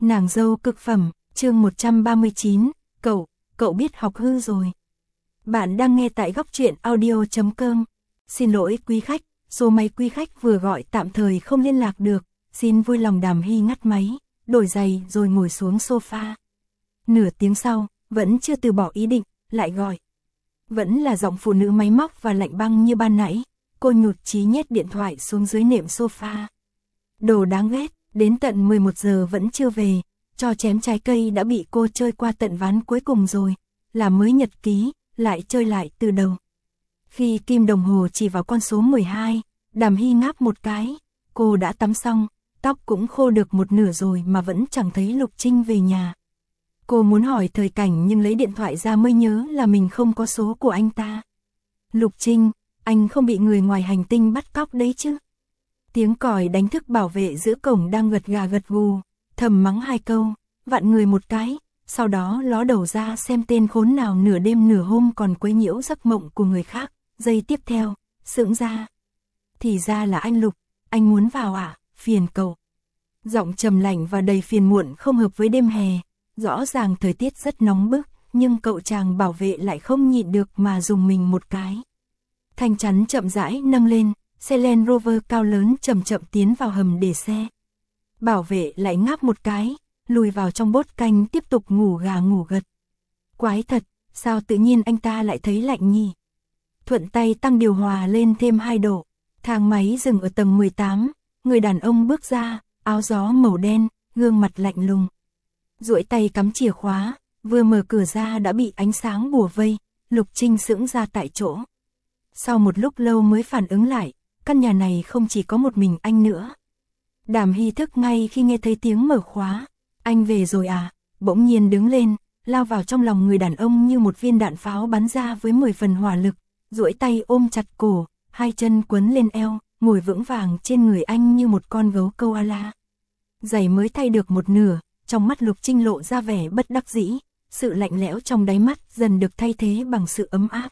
Nàng dâu cực phẩm, chương 139, cậu biết học hư rồi. Bạn đang nghe tại góc truyện audio.com. Xin lỗi quý khách, số máy quý khách vừa gọi tạm thời không liên lạc được, xin vui lòng Đàm Hy ngắt máy, đổi giày rồi ngồi xuống sofa. Nửa tiếng sau, vẫn chưa từ bỏ ý định, lại gọi. Vẫn là giọng phụ nữ máy móc và lạnh băng như ban nãy, cô nhụt chí nhét điện thoại xuống dưới nệm sofa. Đồ đáng ghét, đến tận 11 giờ vẫn chưa về, trò chém trái cây đã bị cô chơi qua tận ván cuối cùng rồi, là mới nhật ký, lại chơi lại từ đầu. Khi kim đồng hồ chỉ vào con số 12, Đàm Hy ngáp một cái, cô đã tắm xong, tóc cũng khô được một nửa rồi mà vẫn chẳng thấy Lục Trinh về nhà. Cô muốn hỏi Thời Cảnh nhưng lấy điện thoại ra mới nhớ là mình không có số của anh ta. Lục Trinh, anh không bị người ngoài hành tinh bắt cóc đấy chứ? Tiếng còi đánh thức bảo vệ giữa cổng đang gật gà gật gù, thầm mắng hai câu, vặn người một cái, sau đó ló đầu ra xem tên khốn nào nửa đêm nửa hôm còn quấy nhiễu giấc mộng của người khác. Giây tiếp theo, sững ra. Thì ra là anh Lục, anh muốn vào à, phiền cậu. Giọng trầm lạnh và đầy phiền muộn không hợp với đêm hè, rõ ràng thời tiết rất nóng bức, nhưng cậu chàng bảo vệ lại không nhịn được mà dùng mình một cái. Thanh chắn chậm rãi nâng lên, xe Land Rover cao lớn chậm chậm tiến vào hầm để xe. Bảo vệ lại ngáp một cái, lùi vào trong bốt canh tiếp tục ngủ gà ngủ gật. Quái thật, sao tự nhiên anh ta lại thấy lạnh nhỉ? Thuận tay tăng điều hòa lên thêm 2 độ, thang máy dừng ở tầng 18, người đàn ông bước ra, áo gió màu đen, gương mặt lạnh lùng. Duỗi tay cắm chìa khóa, vừa mở cửa ra đã bị ánh sáng bủa vây, Lục Trinh sững ra tại chỗ. Sau một lúc lâu mới phản ứng lại, căn nhà này không chỉ có một mình anh nữa. Đàm Hy thức ngay khi nghe thấy tiếng mở khóa. Anh về rồi à? Bỗng nhiên đứng lên, lao vào trong lòng người đàn ông như một viên đạn pháo bắn ra với 10 phần hỏa lực, duỗi tay ôm chặt cổ, hai chân quấn lên eo, ngồi vững vàng trên người anh như một con gấu koala. Giày mới thay được một nửa, trong mắt Lục Trinh lộ ra vẻ bất đắc dĩ, sự lạnh lẽo trong đáy mắt dần được thay thế bằng sự ấm áp.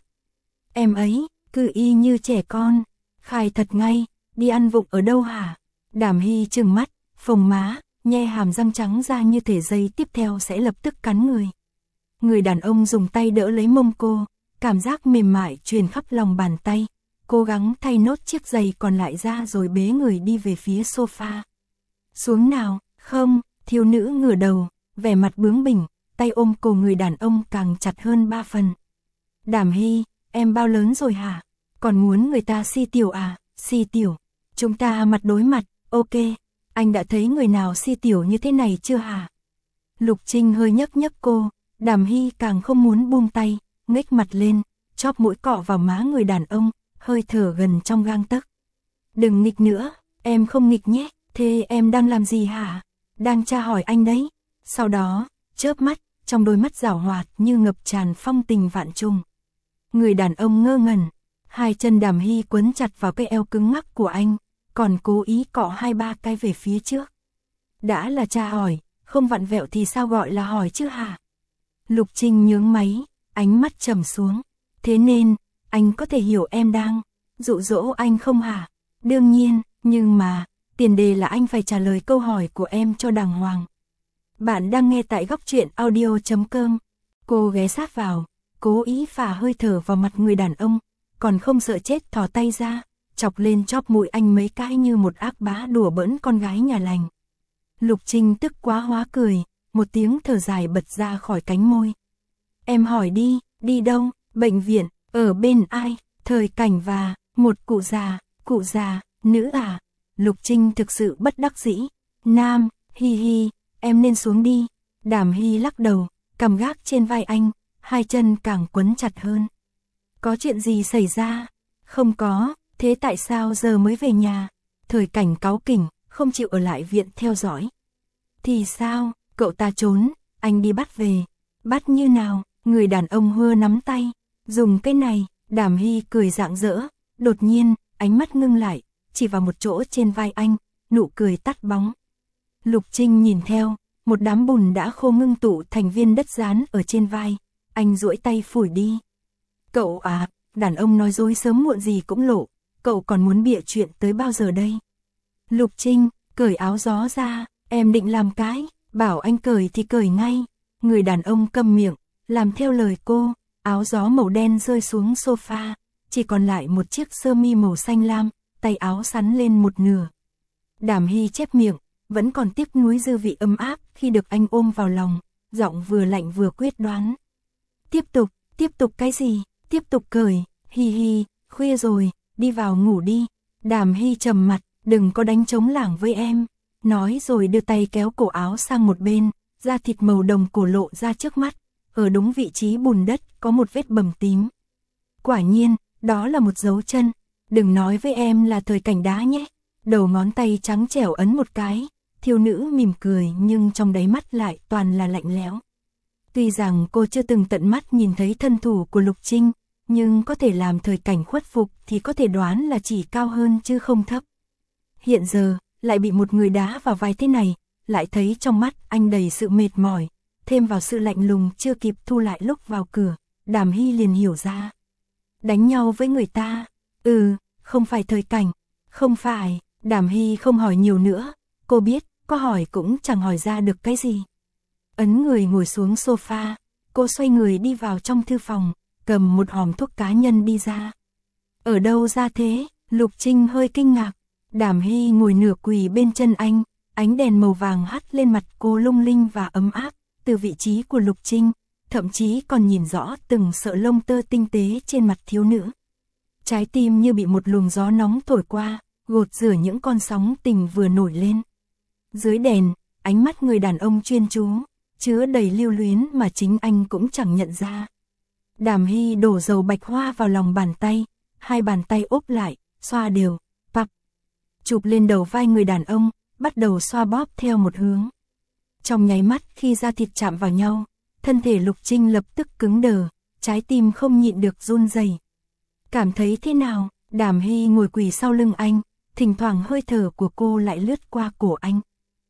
Em ấy, cứ y như trẻ con, khai thật ngay, đi ăn vụng ở đâu hả? Đàm Hy trừng mắt, phồng má, nhe hàm răng trắng ra như thể giây tiếp theo sẽ lập tức cắn người. Người đàn ông dùng tay đỡ lấy mông cô, cảm giác mềm mại truyền khắp lòng bàn tay, cố gắng thay nốt chiếc giày còn lại ra rồi bế người đi về phía sofa. Xuống nào, không, thiếu nữ ngửa đầu, vẻ mặt bướng bỉnh, tay ôm cổ người đàn ông càng chặt hơn 3 phần. Đàm Hy, em bao lớn rồi hả? Còn muốn người ta si tiểu à? Si tiểu, chúng ta mặt đối mặt, ok. Anh đã thấy người nào si tiểu như thế này chưa hả? Lục Trinh hơi nhấc cô, Đàm Hy càng không muốn buông tay, ngếch mặt lên, chóp mũi cọ vào má người đàn ông, hơi thở gần trong gang tấc. Đừng nghịch nữa, em không nghịch nhé, thế em đang làm gì hả? Đang tra hỏi anh đấy. Sau đó, chớp mắt, trong đôi mắt giảo hoạt như ngập tràn phong tình vạn trùng. Người đàn ông ngơ ngẩn, hai chân Đàm Hy quấn chặt vào cái eo cứng ngắc của anh, còn cố ý cọ 2-3 cái về phía trước. Đã là tra hỏi, không vặn vẹo thì sao gọi là hỏi chứ hả? Lục Trinh nhướng máy, ánh mắt trầm xuống. Thế nên, anh có thể hiểu em đang dụ dỗ anh không hả? Đương nhiên, nhưng mà, tiền đề là anh phải trả lời câu hỏi của em cho đàng hoàng. Bạn đang nghe tại góc truyện audio.com. Cô ghé sát vào, cố ý phả hơi thở vào mặt người đàn ông, còn không sợ chết thò tay ra, chọc lên chóp mũi anh mấy cái như một ác bá đùa bỡn con gái nhà lành. Lục Trinh tức quá hóa cười, một tiếng thở dài bật ra khỏi cánh môi. Em hỏi đi đâu, bệnh viện, ở bên ai, Thời Cảnh và một cụ già, nữ à? Lục Trinh thực sự bất đắc dĩ. Nam, hi, em nên xuống đi. Đàm Hy lắc đầu, cầm gác trên vai anh, hai chân càng quấn chặt hơn. Có chuyện gì xảy ra? Không có, thế tại sao giờ mới về nhà? Thời Cảnh cáu kỉnh, không chịu ở lại viện theo dõi. Thì sao, cậu ta trốn, anh đi bắt về. Bắt như nào? Người đàn ông hưa nắm tay, dùng cái này. Đàm Hy cười rạng rỡ, đột nhiên, ánh mắt ngưng lại, chỉ vào một chỗ trên vai anh, nụ cười tắt bóng. Lục Trinh nhìn theo, một đám bùn đã khô ngưng tụ thành viên đất dán ở trên vai, anh duỗi tay phủi đi. Cậu à, đàn ông nói dối sớm muộn gì cũng lộ, cậu còn muốn bịa chuyện tới bao giờ đây? Lục Trinh, cởi áo gió ra, em định làm cái bảo anh cởi thì cởi ngay. Người đàn ông câm miệng, làm theo lời cô, áo gió màu đen rơi xuống sofa, chỉ còn lại một chiếc sơ mi màu xanh lam, tay áo xắn lên một nửa. Đàm Hy chép miệng, vẫn còn tiếc nuối dư vị ấm áp khi được anh ôm vào lòng, giọng vừa lạnh vừa quyết đoán. Tiếp tục cái gì, tiếp tục cởi, hi hi, khuya rồi, đi vào ngủ đi. Đàm Hy trầm mặt, đừng có đánh trống lảng với em, nói rồi đưa tay kéo cổ áo sang một bên, da thịt màu đồng cổ lộ ra trước mắt, ở đúng vị trí bùn đất có một vết bầm tím. Quả nhiên, đó là một dấu chân, đừng nói với em là thời cảnh đá nhé. Đầu ngón tay trắng trẻo ấn một cái, thiếu nữ mỉm cười nhưng trong đáy mắt lại toàn là lạnh lẽo. Tuy rằng cô chưa từng tận mắt nhìn thấy thân thủ của Lục Trinh, nhưng có thể làm thời cảnh khuất phục thì có thể đoán là chỉ cao hơn chứ không thấp. Hiện giờ, lại bị một người đá vào vai thế này, lại thấy trong mắt anh đầy sự mệt mỏi, thêm vào sự lạnh lùng chưa kịp thu lại lúc vào cửa, Đàm Hy liền hiểu ra. Đánh nhau với người ta, không phải thời cảnh, không phải. Đàm Hy không hỏi nhiều nữa, cô biết, có hỏi cũng chẳng hỏi ra được cái gì. Ấn người ngồi xuống sofa, cô xoay người đi vào trong thư phòng, cầm một hòm thuốc cá nhân đi ra. Ở đâu ra thế? Lục Trinh hơi kinh ngạc. Đàm Hy ngồi nửa quỳ bên chân anh, ánh đèn màu vàng hắt lên mặt cô lung linh và ấm áp, từ vị trí của Lục Trinh, thậm chí còn nhìn rõ từng sợi lông tơ tinh tế trên mặt thiếu nữ. Trái tim như bị một luồng gió nóng thổi qua, gột rửa những con sóng tình vừa nổi lên. Dưới đèn, ánh mắt người đàn ông chuyên chú, chứa đầy lưu luyến mà chính anh cũng chẳng nhận ra. Đàm Hy đổ dầu bạch hoa vào lòng bàn tay, hai bàn tay úp lại, xoa đều, pặp. Chụp lên đầu vai người đàn ông, bắt đầu xoa bóp theo một hướng. Trong nháy mắt khi da thịt chạm vào nhau, thân thể Lục Trinh lập tức cứng đờ, trái tim không nhịn được run rẩy. Cảm thấy thế nào? Đàm Hy ngồi quỳ sau lưng anh, thỉnh thoảng hơi thở của cô lại lướt qua cổ anh.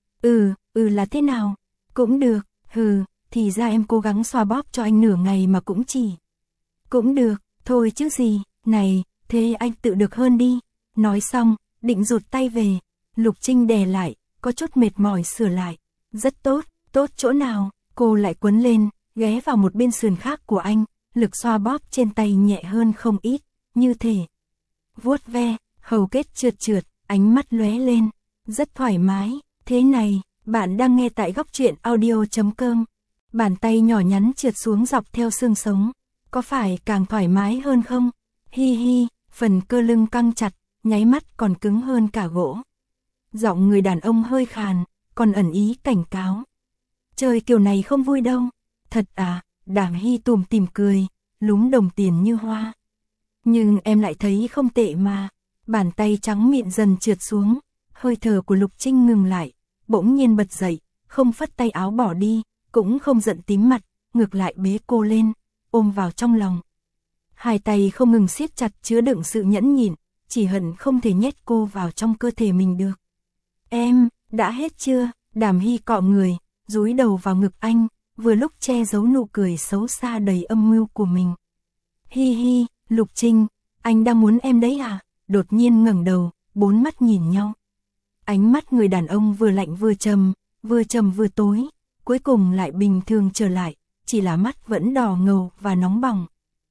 Là thế nào? Cũng được, thì ra em cố gắng xoa bóp cho anh nửa ngày mà cũng chỉ. Cũng được, thôi chứ gì, này, thế anh tự được hơn đi. Nói xong, định rụt tay về, Lục Trinh đè lại, có chút mệt mỏi sửa lại. Rất tốt, tốt chỗ nào? Cô lại quấn lên, ghé vào một bên sườn khác của anh, lực xoa bóp trên tay nhẹ hơn không ít, như thể vuốt ve, hầu kết trượt trượt, ánh mắt lóe lên, rất thoải mái. Thế này, bạn đang nghe tại góc truyện audio.com. Bàn tay nhỏ nhắn trượt xuống dọc theo xương sống, có phải càng thoải mái hơn không? Hi hi, phần cơ lưng căng chặt, nháy mắt còn cứng hơn cả gỗ. Giọng người đàn ông hơi khàn, còn ẩn ý cảnh cáo. Chơi kiểu này không vui đâu. Thật à? Đàm Hy tủm tỉm cười, lúm đồng tiền như hoa. Nhưng em lại thấy không tệ mà. Bàn tay trắng mịn dần trượt xuống, hơi thở của Lục Trinh ngừng lại, bỗng nhiên bật dậy, không phất tay áo bỏ đi, cũng không giận tím mặt, ngược lại bế cô lên, ôm vào trong lòng. Hai tay không ngừng siết chặt chứa đựng sự nhẫn nhịn, chỉ hận không thể nhét cô vào trong cơ thể mình được. Em, đã hết chưa? Đàm Hy cọ người, dúi đầu vào ngực anh, vừa lúc che giấu nụ cười xấu xa đầy âm mưu của mình. Hi hi, Lục Trinh, anh đang muốn em đấy à? Đột nhiên ngẩng đầu, bốn mắt nhìn nhau. Ánh mắt người đàn ông vừa lạnh vừa trầm vừa tối, cuối cùng lại bình thường trở lại, chỉ là mắt vẫn đỏ ngầu và nóng bỏng.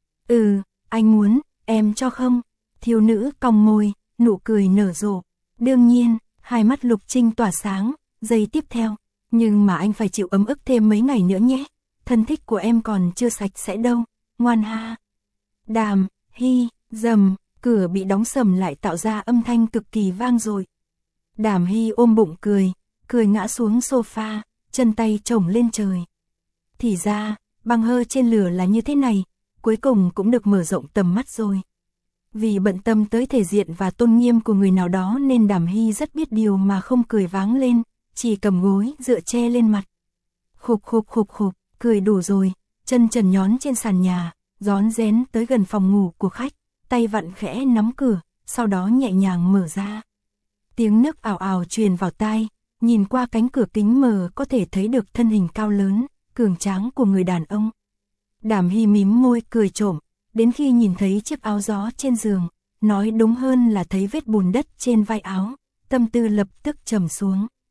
Anh muốn, em cho không? Thiếu nữ cong môi, nụ cười nở rộ. Đương nhiên, hai mắt Lục Trinh tỏa sáng, giây tiếp theo. Nhưng mà anh phải chịu ấm ức thêm mấy ngày nữa nhé. Thân thích của em còn chưa sạch sẽ đâu, ngoan ha. Đàm Hy, rầm, cửa bị đóng sầm lại tạo ra âm thanh cực kỳ vang dội. Đàm Hy ôm bụng cười ngã xuống sofa, chân tay chổng lên trời. Thì ra, băng hơ trên lửa là như thế này, cuối cùng cũng được mở rộng tầm mắt rồi. Vì bận tâm tới thể diện và tôn nghiêm của người nào đó nên Đàm Hy rất biết điều mà không cười váng lên, chỉ cầm gối dựa che lên mặt. Khục, cười đủ rồi, chân trần nhón trên sàn nhà, rón rén tới gần phòng ngủ của khách, tay vặn khẽ nắm cửa, sau đó nhẹ nhàng mở ra. Tiếng nấc ào ào truyền vào tai, nhìn qua cánh cửa kính mờ có thể thấy được thân hình cao lớn, cường tráng của người đàn ông. Đàm Hy mím môi cười trộm, đến khi nhìn thấy chiếc áo gió trên giường, nói đúng hơn là thấy vết bùn đất trên vai áo, tâm tư lập tức trầm xuống.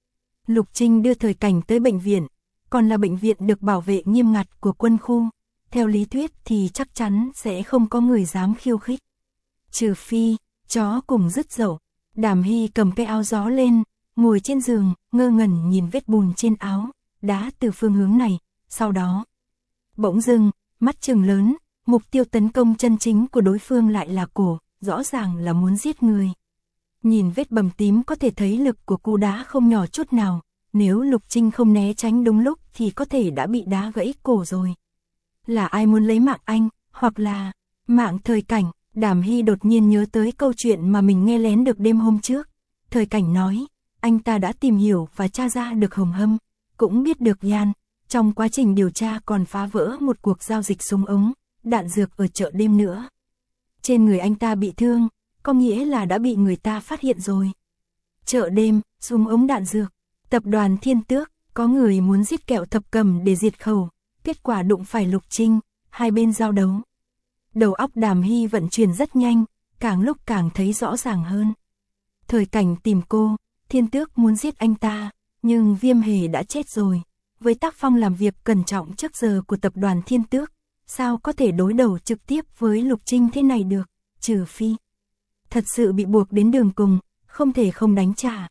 Lục Trinh đưa Thời Cảnh tới bệnh viện, còn là bệnh viện được bảo vệ nghiêm ngặt của quân khu. Theo lý thuyết thì chắc chắn sẽ không có người dám khiêu khích. Trừ phi, chó cùng dứt dậu. Đàm Hy cầm cái áo gió lên, ngồi trên giường, ngơ ngẩn nhìn vết bùn trên áo, đá từ phương hướng này, sau đó. Bỗng dưng, mắt trừng lớn, mục tiêu tấn công chân chính của đối phương lại là cổ, rõ ràng là muốn giết người. Nhìn vết bầm tím có thể thấy lực của cú đá không nhỏ chút nào, nếu Lục Trinh không né tránh đúng lúc thì có thể đã bị đá gãy cổ rồi. Là ai muốn lấy mạng anh, hoặc là mạng Thời Cảnh? Đàm Hy đột nhiên nhớ tới câu chuyện mà mình nghe lén được đêm hôm trước. Thời Cảnh nói, anh ta đã tìm hiểu và tra ra được Hồng Hâm, cũng biết được Yan. Trong quá trình điều tra còn phá vỡ một cuộc giao dịch súng ống, đạn dược ở chợ đêm nữa. Trên người anh ta bị thương, có nghĩa là đã bị người ta phát hiện rồi. Chợ đêm, súng ống đạn dược, tập đoàn Thiên Tước, có người muốn giết Kẹo Thập Cầm để diệt khẩu, kết quả đụng phải Lục Trinh, hai bên giao đấu. Đầu óc Đàm Hy vận chuyển rất nhanh, càng lúc càng thấy rõ ràng hơn. Thời Cảnh tìm cô, Thiên Tước muốn giết anh ta, nhưng Viêm Hề đã chết rồi. Với tác phong làm việc cẩn trọng trước giờ của tập đoàn Thiên Tước, sao có thể đối đầu trực tiếp với Lục Trinh thế này được, trừ phi thật sự bị buộc đến đường cùng, không thể không đánh trả.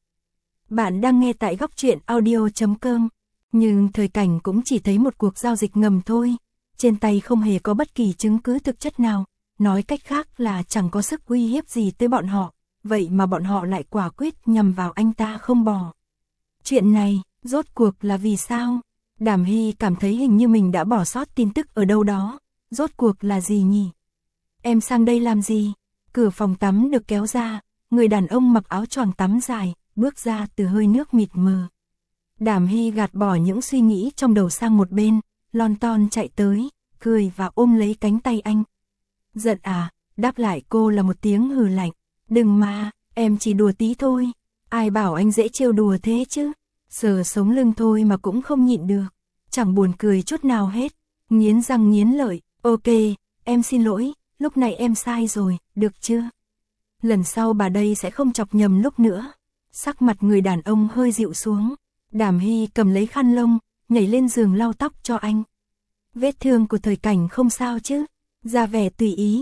Bạn đang nghe tại góc truyện audio.com, nhưng Thời Cảnh cũng chỉ thấy một cuộc giao dịch ngầm thôi, trên tay không hề có bất kỳ chứng cứ thực chất nào, nói cách khác là chẳng có sức uy hiếp gì tới bọn họ, vậy mà bọn họ lại quả quyết nhằm vào anh ta không bỏ. Chuyện này, rốt cuộc là vì sao? Đàm Hy cảm thấy hình như mình đã bỏ sót tin tức ở đâu đó, rốt cuộc là gì nhỉ? Em sang đây làm gì? Cửa phòng tắm được kéo ra, người đàn ông mặc áo choàng tắm dài, bước ra từ hơi nước mịt mờ. Đàm Hy gạt bỏ những suy nghĩ trong đầu sang một bên, lon ton chạy tới, cười và ôm lấy cánh tay anh. Giận à? Đáp lại cô là một tiếng hừ lạnh. Đừng mà, em chỉ đùa tí thôi. Ai bảo anh dễ trêu đùa thế chứ? Sờ sống lưng thôi mà cũng không nhịn được. Chẳng buồn cười chút nào hết. Nghiến răng nghiến lợi. Ok, em xin lỗi, lúc này em sai rồi, được chưa? Lần sau bà đây sẽ không chọc nhầm lúc nữa. Sắc mặt người đàn ông hơi dịu xuống. Đàm Hy cầm lấy khăn lông, nhảy lên giường lau tóc cho anh. Vết thương của Thời Cảnh không sao chứ? Ra vẻ tùy ý.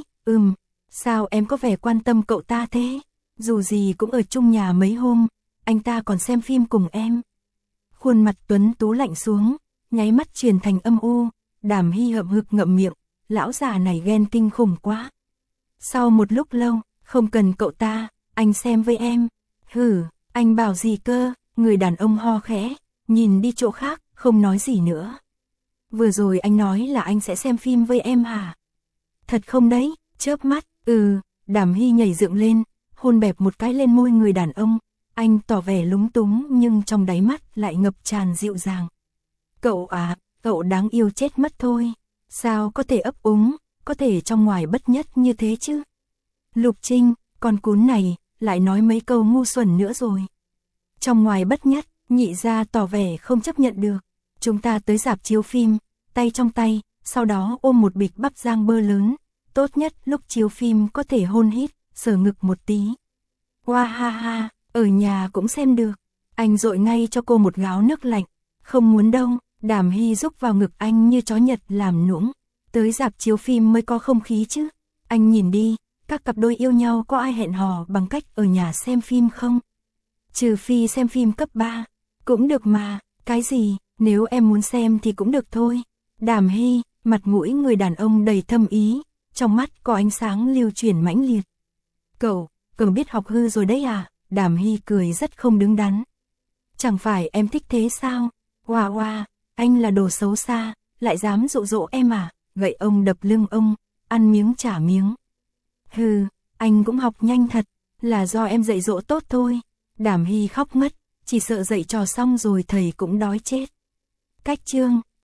Sao em có vẻ quan tâm cậu ta thế? Dù gì cũng ở chung nhà mấy hôm, anh ta còn xem phim cùng em. Khuôn mặt tuấn tú lạnh xuống, nháy mắt chuyển thành âm u. Đàm Hy hậm hực ngậm miệng, lão già này ghen kinh khủng quá. Sau một lúc lâu, không cần cậu ta, anh xem với em. Hử, anh bảo gì cơ? Người đàn ông ho khẽ, nhìn đi chỗ khác, không nói gì nữa. Vừa rồi anh nói là anh sẽ xem phim với em hả? Thật không đấy? Chớp mắt. Đàm Hy nhảy dựng lên, hôn bẹp một cái lên môi người đàn ông. Anh tỏ vẻ lúng túng nhưng trong đáy mắt lại ngập tràn dịu dàng. Cậu à, cậu đáng yêu chết mất thôi. Sao có thể ấp úng, có thể trong ngoài bất nhất như thế chứ? Lục Trinh, con cún này, lại nói mấy câu ngu xuẩn nữa rồi. Trong ngoài bất nhất, nhị gia tỏ vẻ không chấp nhận được. Chúng ta tới rạp chiếu phim, tay trong tay, sau đó ôm một bịch bắp rang bơ lớn. Tốt nhất lúc chiếu phim có thể hôn hít, sờ ngực một tí. Hoa ha ha, ở nhà cũng xem được. Anh dội ngay cho cô một gáo nước lạnh. Không muốn đâu. Đàm Hy rúc vào ngực anh như chó Nhật làm nũng. Tới rạp chiếu phim mới có không khí chứ. Anh nhìn đi, các cặp đôi yêu nhau có ai hẹn hò bằng cách ở nhà xem phim không? Trừ phi xem phim cấp 3. Cũng được mà, cái gì, nếu em muốn xem thì cũng được thôi. Đàm Hy, mặt mũi người đàn ông đầy thâm ý, trong mắt có ánh sáng lưu chuyển mãnh liệt. Cậu biết học hư rồi đấy à? Đàm Hy cười rất không đứng đắn. Chẳng phải em thích thế sao? Hoa, anh là đồ xấu xa, lại dám dụ dỗ em à? Gậy ông đập lưng ông, ăn miếng trả miếng. Hừ, anh cũng học nhanh thật, là do em dạy dỗ tốt thôi. Đàm Hy khóc ngất, chỉ sợ dạy trò xong rồi thầy cũng đói chết. Cách chương